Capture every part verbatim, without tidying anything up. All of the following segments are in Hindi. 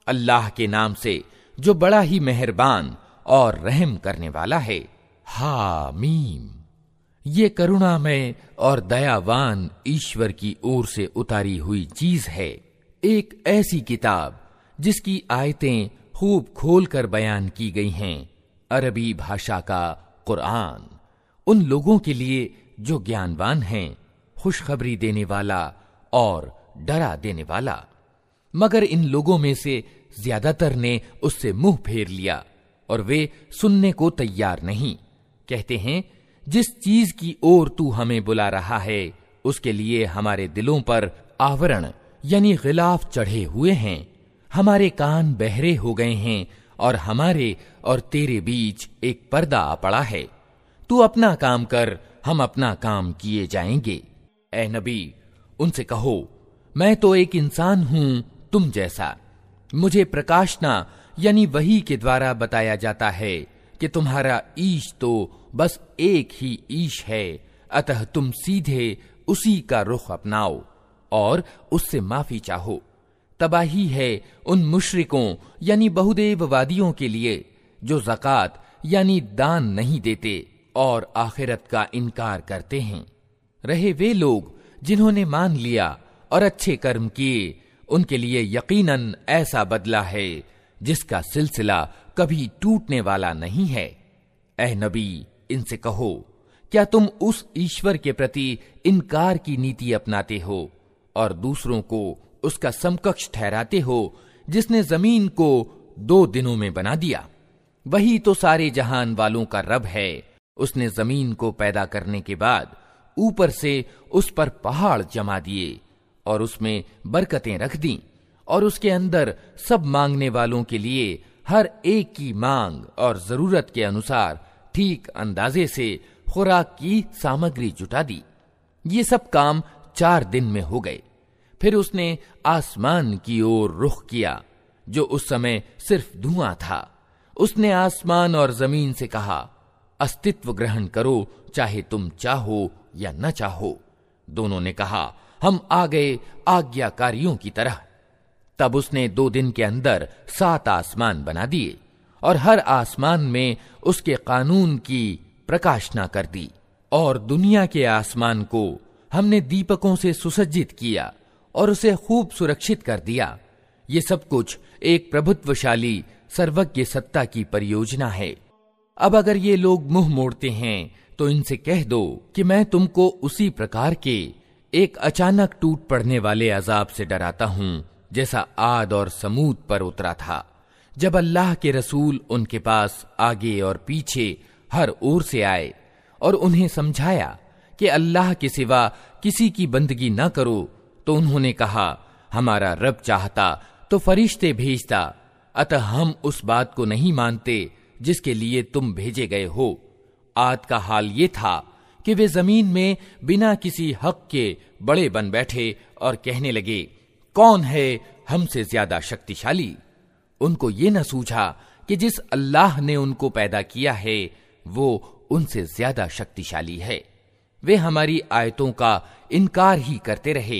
अल्लाह के नाम से जो बड़ा ही मेहरबान और रहम करने वाला है। हामीम। ये करुणामय और दयावान ईश्वर की ओर से उतारी हुई चीज है, एक ऐसी किताब जिसकी आयतें खूब खोलकर बयान की गई हैं। अरबी भाषा का कुरान उन लोगों के लिए जो ज्ञानवान हैं, खुशखबरी देने वाला और डरा देने वाला। मगर इन लोगों में से ज्यादातर ने उससे मुंह फेर लिया और वे सुनने को तैयार नहीं। कहते हैं, जिस चीज की ओर तू हमें बुला रहा है उसके लिए हमारे दिलों पर आवरण यानी गिलाफ चढ़े हुए हैं, हमारे कान बहरे हो गए हैं और हमारे और तेरे बीच एक पर्दा आ पड़ा है। तू अपना काम कर, हम अपना काम किए जाएंगे। ए नबी, उनसे कहो, मैं तो एक इंसान हूं तुम जैसा। मुझे प्रकाशना यानी वही के द्वारा बताया जाता है कि तुम्हारा ईश तो बस एक ही ईश है, अतः तुम सीधे उसी का रुख अपनाओ और उससे माफी चाहो। तबाही है उन मुशरिकों यानी बहुदेववादियों के लिए जो ज़कात यानी दान नहीं देते और आखिरत का इनकार करते हैं। रहे वे लोग जिन्होंने मान लिया और अच्छे कर्म किए, उनके लिए यकीनन ऐसा बदला है जिसका सिलसिला कभी टूटने वाला नहीं है। ऐ नबी, इनसे कहो, क्या तुम उस ईश्वर के प्रति इनकार की नीति अपनाते हो और दूसरों को उसका समकक्ष ठहराते हो जिसने जमीन को दो दिनों में बना दिया? वही तो सारे जहान वालों का रब है। उसने जमीन को पैदा करने के बाद ऊपर से उस पर पहाड़ जमा दिए और उसमें बरकतें रख दी और उसके अंदर सब मांगने वालों के लिए हर एक की मांग और जरूरत के अनुसार ठीक अंदाजे से खुराक की सामग्री जुटा दी। ये सब काम चार दिन में हो गए। फिर उसने आसमान की ओर रुख किया जो उस समय सिर्फ धुआं था। उसने आसमान और जमीन से कहा, अस्तित्व ग्रहण करो, चाहे तुम चाहो या न चाहो। दोनों ने कहा, हम आ गए आज्ञाकारियों की तरह। तब उसने दो दिन के अंदर सात आसमान बना दिए और हर आसमान में उसके कानून की प्रकाशना कर दी और दुनिया के आसमान को हमने दीपकों से सुसज्जित किया और उसे खूब सुरक्षित कर दिया। ये सब कुछ एक प्रभुत्वशाली सर्वज्ञ सत्ता की परियोजना है। अब अगर ये लोग मुंह मोड़ते हैं तो इनसे कह दो कि मैं तुमको उसी प्रकार के एक अचानक टूट पड़ने वाले अजाब से डराता हूं जैसा आद और समूद पर उतरा था, जब अल्लाह के रसूल उनके पास आगे और पीछे हर ओर से आए और उन्हें समझाया कि अल्लाह के सिवा किसी की बंदगी न करो, तो उन्होंने कहा, हमारा रब चाहता तो फरिश्ते भेजता, अतः हम उस बात को नहीं मानते जिसके लिए तुम भेजे गए हो। आद का हाल ये था कि वे जमीन में बिना किसी हक के बड़े बन बैठे और कहने लगे, कौन है हमसे ज्यादा शक्तिशाली? उनको ये न सूझा कि जिस अल्लाह ने उनको पैदा किया है वो उनसे ज्यादा शक्तिशाली है। वे हमारी आयतों का इनकार ही करते रहे।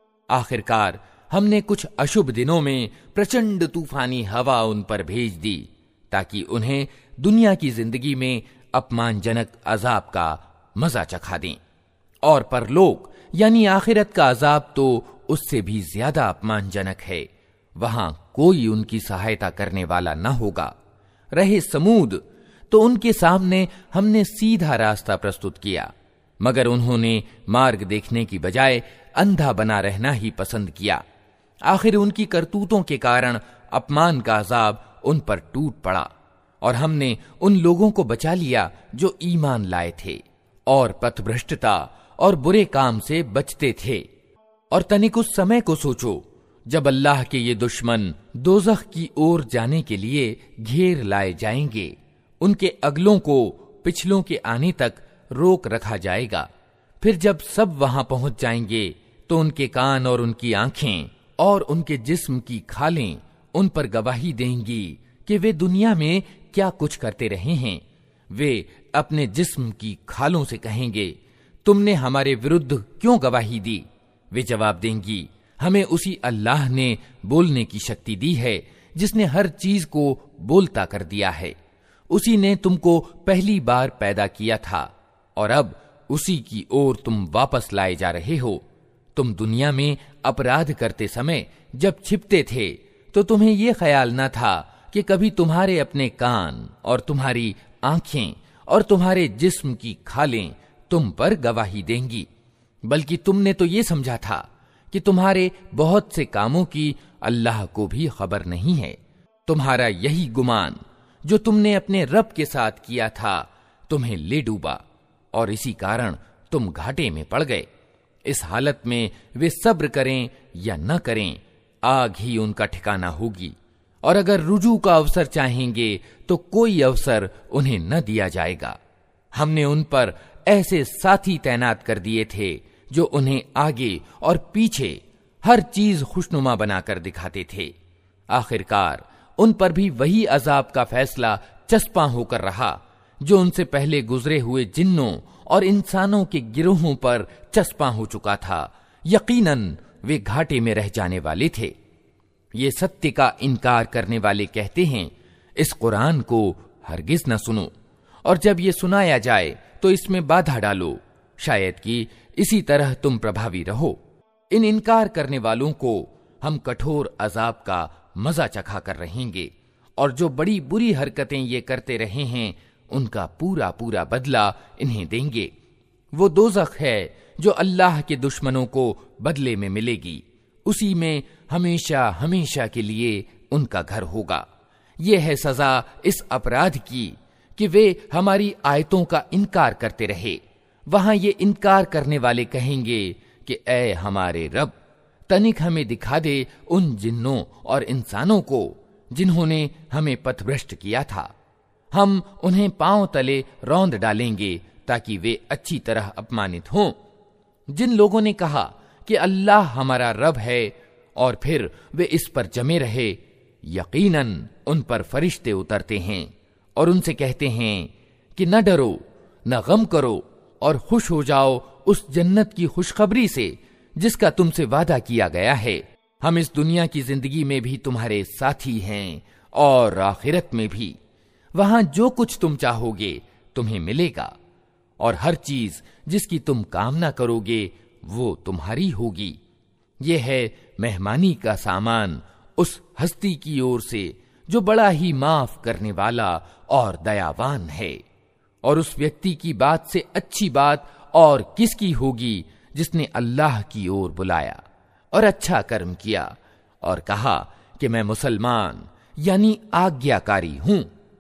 आखिरकार हमने कुछ अशुभ दिनों में प्रचंड तूफानी हवा उन पर भेज दी ताकि उन्हें दुनिया की जिंदगी में अपमानजनक अजाब का मजा चखा दें, और परलोक यानी आखिरत का अजाब तो उससे भी ज्यादा अपमानजनक है। वहां कोई उनकी सहायता करने वाला न होगा। रहे समूद, तो उनके सामने हमने सीधा रास्ता प्रस्तुत किया, मगर उन्होंने मार्ग देखने की बजाय अंधा बना रहना ही पसंद किया। आखिर उनकी करतूतों के कारण अपमान का अजाब उन पर टूट पड़ा और हमने उन लोगों को बचा लिया जो ईमान लाए थे और पथभ्रष्टता और बुरे काम से बचते थे। और तनिक उस समय को सोचो जब अल्लाह के ये दुश्मन दोज़ख की ओर जाने के लिए घेर लाए जाएंगे। उनके अगलों को पिछलों के आने तक रोक रखा जाएगा। फिर जब सब वहां पहुंच जाएंगे तो उनके कान और उनकी आंखें और उनके जिस्म की खालें उन पर गवाही देंगी कि वे दुनिया में क्या कुछ करते रहे हैं। वे अपने जिस्म की खालों से कहेंगे, तुमने हमारे विरुद्ध क्यों गवाही दी? वे जवाब देंगी, हमें उसी अल्लाह ने बोलने की शक्ति दी है जिसने हर चीज को बोलता कर दिया है। उसी ने तुमको पहली बार पैदा किया था और अब उसी की ओर तुम वापस लाए जा रहे हो। तुम दुनिया में अपराध करते समय जब छिपते थे तो तुम्हें यह ख्याल न था कि कभी तुम्हारे अपने कान और तुम्हारी आंखें और तुम्हारे जिस्म की खालें तुम पर गवाही देंगी, बल्कि तुमने तो ये समझा था कि तुम्हारे बहुत से कामों की अल्लाह को भी खबर नहीं है। तुम्हारा यही गुमान जो तुमने अपने रब के साथ किया था तुम्हें ले डूबा और इसी कारण तुम घाटे में पड़ गए। इस हालत में वे सब्र करें या न करें, आग ही उनका ठिकाना होगी। और अगर रुजू का अवसर चाहेंगे तो कोई अवसर उन्हें न दिया जाएगा। हमने उन पर ऐसे साथी तैनात कर दिए थे जो उन्हें आगे और पीछे हर चीज खुशनुमा बनाकर दिखाते थे। आखिरकार उन पर भी वही अजाब का फैसला चस्पा होकर रहा जो उनसे पहले गुजरे हुए जिन्नों और इंसानों के गिरोहों पर चस्पा हो चुका था। यकीनन वे घाटे में रह जाने वाले थे। ये सत्य का इनकार करने वाले कहते हैं, इस कुरान को हरगिज न सुनो, और जब ये सुनाया जाए तो इसमें बाधा डालो, शायद कि इसी तरह तुम प्रभावी रहो। इन इनकार करने वालों को हम कठोर अजाब का मजा चखा कर रहेंगे, और जो बड़ी बुरी हरकतें ये करते रहे हैं उनका पूरा पूरा बदला इन्हें देंगे। वो दोज़ख है जो अल्लाह के दुश्मनों को बदले में मिलेगी, उसी में हमेशा हमेशा के लिए उनका घर होगा। ये है सजा इस अपराध की कि वे हमारी आयतों का इनकार करते रहे। वहां ये इनकार करने वाले कहेंगे कि ऐ हमारे रब, तनिक हमें दिखा दे उन जिन्नों और इंसानों को जिन्होंने हमें पथभ्रष्ट किया था। हम उन्हें पांव तले रौंद डालेंगे ताकि वे अच्छी तरह अपमानित हों। जिन लोगों ने कहा कि अल्लाह हमारा रब है और फिर वे इस पर जमे रहे, यकीनन उन पर फरिश्ते उतरते हैं और उनसे कहते हैं कि न डरो न गम करो और खुश हो जाओ उस जन्नत की खुशखबरी से जिसका तुमसे वादा किया गया है। हम इस दुनिया की जिंदगी में भी तुम्हारे साथी हैं और आखिरत में भी। वहां जो कुछ तुम चाहोगे तुम्हें मिलेगा और हर चीज जिसकी तुम कामना करोगे वो तुम्हारी होगी। ये है मेहमानी का सामान उस हस्ती की ओर से जो बड़ा ही माफ करने वाला और दयावान है। और उस व्यक्ति की बात से अच्छी बात और किसकी होगी जिसने अल्लाह की ओर बुलाया और अच्छा कर्म किया और कहा कि मैं मुसलमान यानी आज्ञाकारी हूं।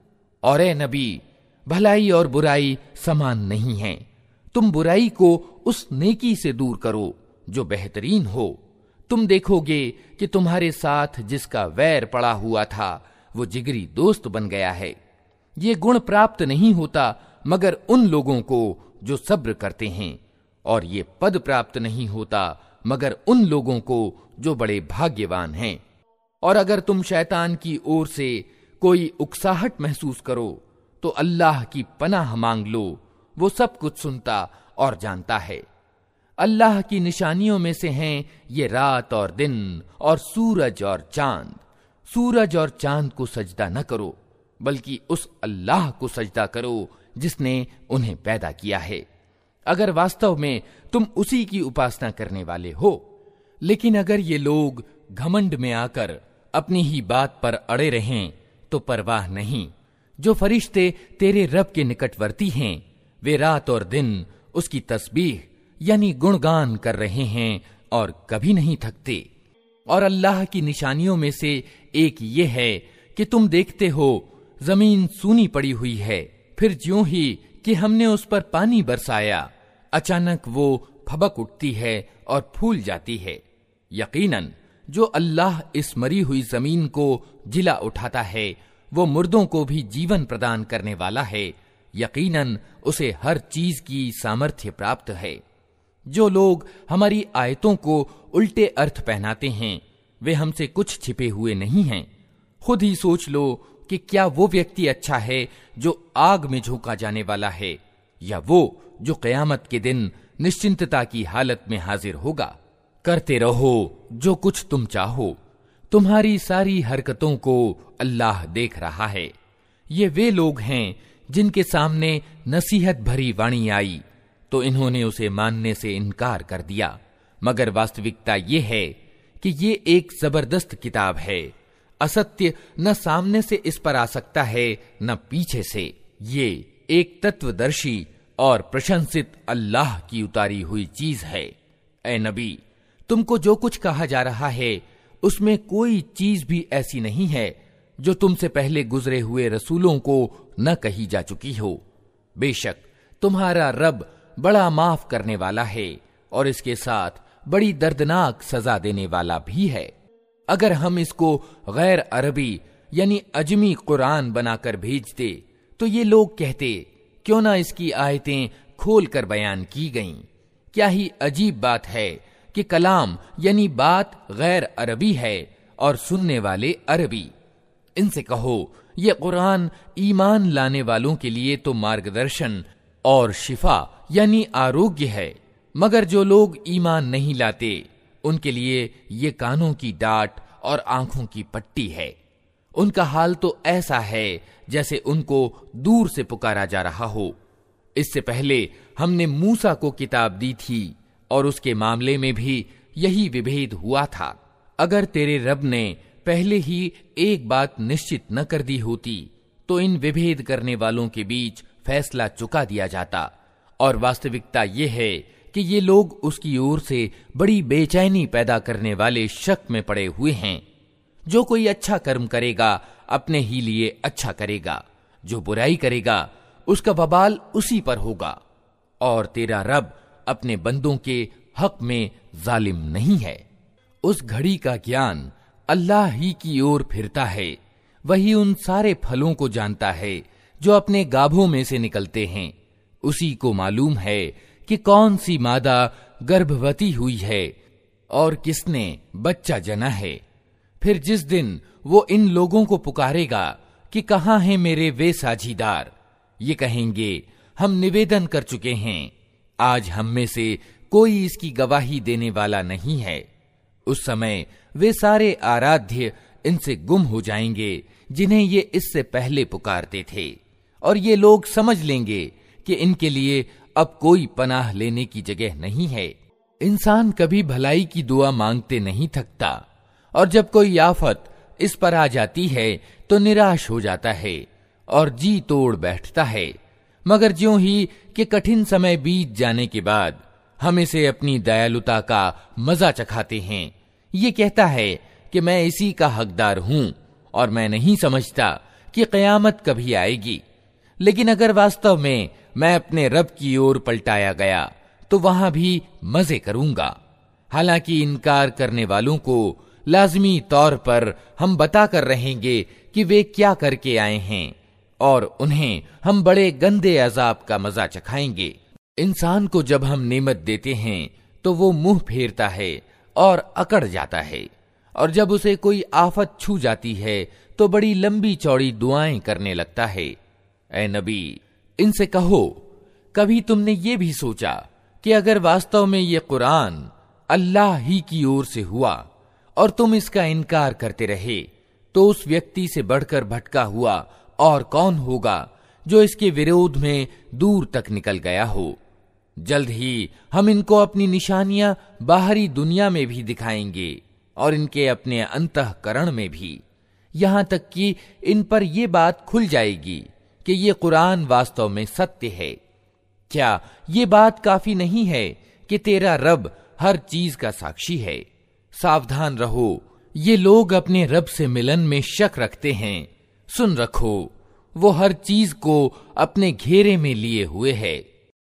और ए नबी, भलाई और बुराई समान नहीं है। तुम बुराई को उस नेकी से दूर करो जो बेहतरीन हो। तुम देखोगे कि तुम्हारे साथ जिसका वैर पड़ा हुआ था वो जिगरी दोस्त बन गया है। ये गुण प्राप्त नहीं होता मगर उन लोगों को जो सब्र करते हैं, और ये पद प्राप्त नहीं होता मगर उन लोगों को जो बड़े भाग्यवान हैं। और अगर तुम शैतान की ओर से कोई उकसाहट महसूस करो तो अल्लाह की पनाह मांग लो, वो सब कुछ सुनता और जानता है। अल्लाह की निशानियों में से हैं ये रात और दिन और सूरज और चांद। सूरज और चांद को सजदा न करो बल्कि उस अल्लाह को सजदा करो जिसने उन्हें पैदा किया है, अगर वास्तव में तुम उसी की उपासना करने वाले हो। लेकिन अगर ये लोग घमंड में आकर अपनी ही बात पर अड़े रहें तो परवाह नहीं। जो फरिश्ते तेरे रब के निकटवर्ती हैं वे रात और दिन उसकी तस्बीह यानी गुणगान कर रहे हैं और कभी नहीं थकते। और अल्लाह की निशानियों में से एक ये है कि तुम देखते हो जमीन सूनी पड़ी हुई है, फिर ज्यों ही कि हमने उस पर पानी बरसाया अचानक वो फबक उठती है और फूल जाती है। यकीनन जो अल्लाह इस मरी हुई जमीन को जिला उठाता है वो मुर्दों को भी जीवन प्रदान करने वाला है। यकीनन उसे हर चीज की सामर्थ्य प्राप्त है। जो लोग हमारी आयतों को उल्टे अर्थ पहनाते हैं वे हमसे कुछ छिपे हुए नहीं हैं। खुद ही सोच लो कि क्या वो व्यक्ति अच्छा है जो आग में झोंका जाने वाला है, या वो जो क़यामत के दिन निश्चिंतता की हालत में हाजिर होगा। करते रहो जो कुछ तुम चाहो, तुम्हारी सारी हरकतों को अल्लाह देख रहा है। ये वे लोग हैं जिनके सामने नसीहत भरी वाणी आई तो इन्होंने उसे मानने से इनकार कर दिया, मगर वास्तविकता ये है कि ये एक जबरदस्त किताब है। असत्य न सामने से इस पर आ सकता है न पीछे से। ये एक तत्वदर्शी और प्रशंसित अल्लाह की उतारी हुई चीज है। ए नबी, तुमको जो कुछ कहा जा रहा है उसमें कोई चीज भी ऐसी नहीं है जो तुमसे पहले गुजरे हुए रसूलों को न कही जा चुकी हो। बेशक तुम्हारा रब बड़ा माफ करने वाला है और इसके साथ बड़ी दर्दनाक सजा देने वाला भी है। अगर हम इसको गैर अरबी यानी अजमी कुरान बनाकर भेजते तो ये लोग कहते, क्यों ना इसकी आयतें खोल कर बयान की गईं। क्या ही अजीब बात है कि कलाम यानी बात गैर अरबी है और सुनने वाले अरबी। इनसे कहो, ये कुरान ईमान लाने वालों के लिए तो मार्गदर्शन और शिफा यानी आरोग्य है, मगर जो लोग ईमान नहीं लाते उनके लिए ये कानों की डांट और आंखों की पट्टी है। उनका हाल तो ऐसा है जैसे उनको दूर से पुकारा जा रहा हो। इससे पहले हमने मूसा को किताब दी थी और उसके मामले में भी यही विभेद हुआ था। अगर तेरे रब ने पहले ही एक बात निश्चित न कर दी होती तो इन विभेद करने वालों के बीच फैसला चुका दिया जाता। और वास्तविकता ये है कि ये लोग उसकी ओर से बड़ी बेचैनी पैदा करने वाले शक में पड़े हुए हैं। जो कोई अच्छा कर्म करेगा अपने ही लिए अच्छा करेगा, जो बुराई करेगा उसका वबाल उसी पर होगा। और तेरा रब अपने बंदों के हक में जालिम नहीं है। उस घड़ी का ज्ञान अल्लाह ही की ओर फिरता है। वही उन सारे फलों को जानता है जो अपने गाभों में से निकलते हैं। उसी को मालूम है कि कौन सी मादा गर्भवती हुई है और किसने बच्चा जना है। फिर जिस दिन वो इन लोगों को पुकारेगा कि कहाँ हैं मेरे वे साझीदार, ये कहेंगे, हम निवेदन कर चुके हैं, आज हम में से कोई इसकी गवाही देने वाला नहीं है। उस समय वे सारे आराध्य इनसे गुम हो जाएंगे जिन्हें ये इससे पहले पुकारते थे, और ये लोग समझ लेंगे कि इनके लिए अब कोई पनाह लेने की जगह नहीं है। इंसान कभी भलाई की दुआ मांगते नहीं थकता, और जब कोई आफत इस पर आ जाती है तो निराश हो जाता है और जी तोड़ बैठता है। मगर ज्यों ही कि कठिन समय बीत जाने के बाद हम इसे अपनी दयालुता का मजा चखाते हैं, ये कहता है कि मैं इसी का हकदार हूं और मैं नहीं समझता कि कयामत कभी आएगी। लेकिन अगर वास्तव में मैं अपने रब की ओर पलटाया गया तो वहां भी मजे करूंगा। हालांकि इनकार करने वालों को लाजमी तौर पर हम बताकर रहेंगे कि वे क्या करके आए हैं, और उन्हें हम बड़े गंदे अजाब का मजा चखाएंगे। इंसान को जब हम नेमत देते हैं तो वो मुंह फेरता है और अकड़ जाता है, और जब उसे कोई आफत छू जाती है तो बड़ी लंबी चौड़ी दुआएं करने लगता है। ऐ नबी, इनसे कहो, कभी तुमने ये भी सोचा कि अगर वास्तव में ये कुरान अल्लाह ही की ओर से हुआ और तुम इसका इनकार करते रहे तो उस व्यक्ति से बढ़कर भटका हुआ और कौन होगा जो इसके विरोध में दूर तक निकल गया हो। जल्द ही हम इनको अपनी निशानियां बाहरी दुनिया में भी दिखाएंगे और इनके अपने अंतःकरण में भी, यहां तक कि इन पर यह बात खुल जाएगी कि ये कुरान वास्तव में सत्य है। क्या ये बात काफी नहीं है कि तेरा रब हर चीज का साक्षी है? सावधान रहो, ये लोग अपने रब से मिलन में शक रखते हैं। सुन रखो, वो हर चीज को अपने घेरे में लिए हुए है।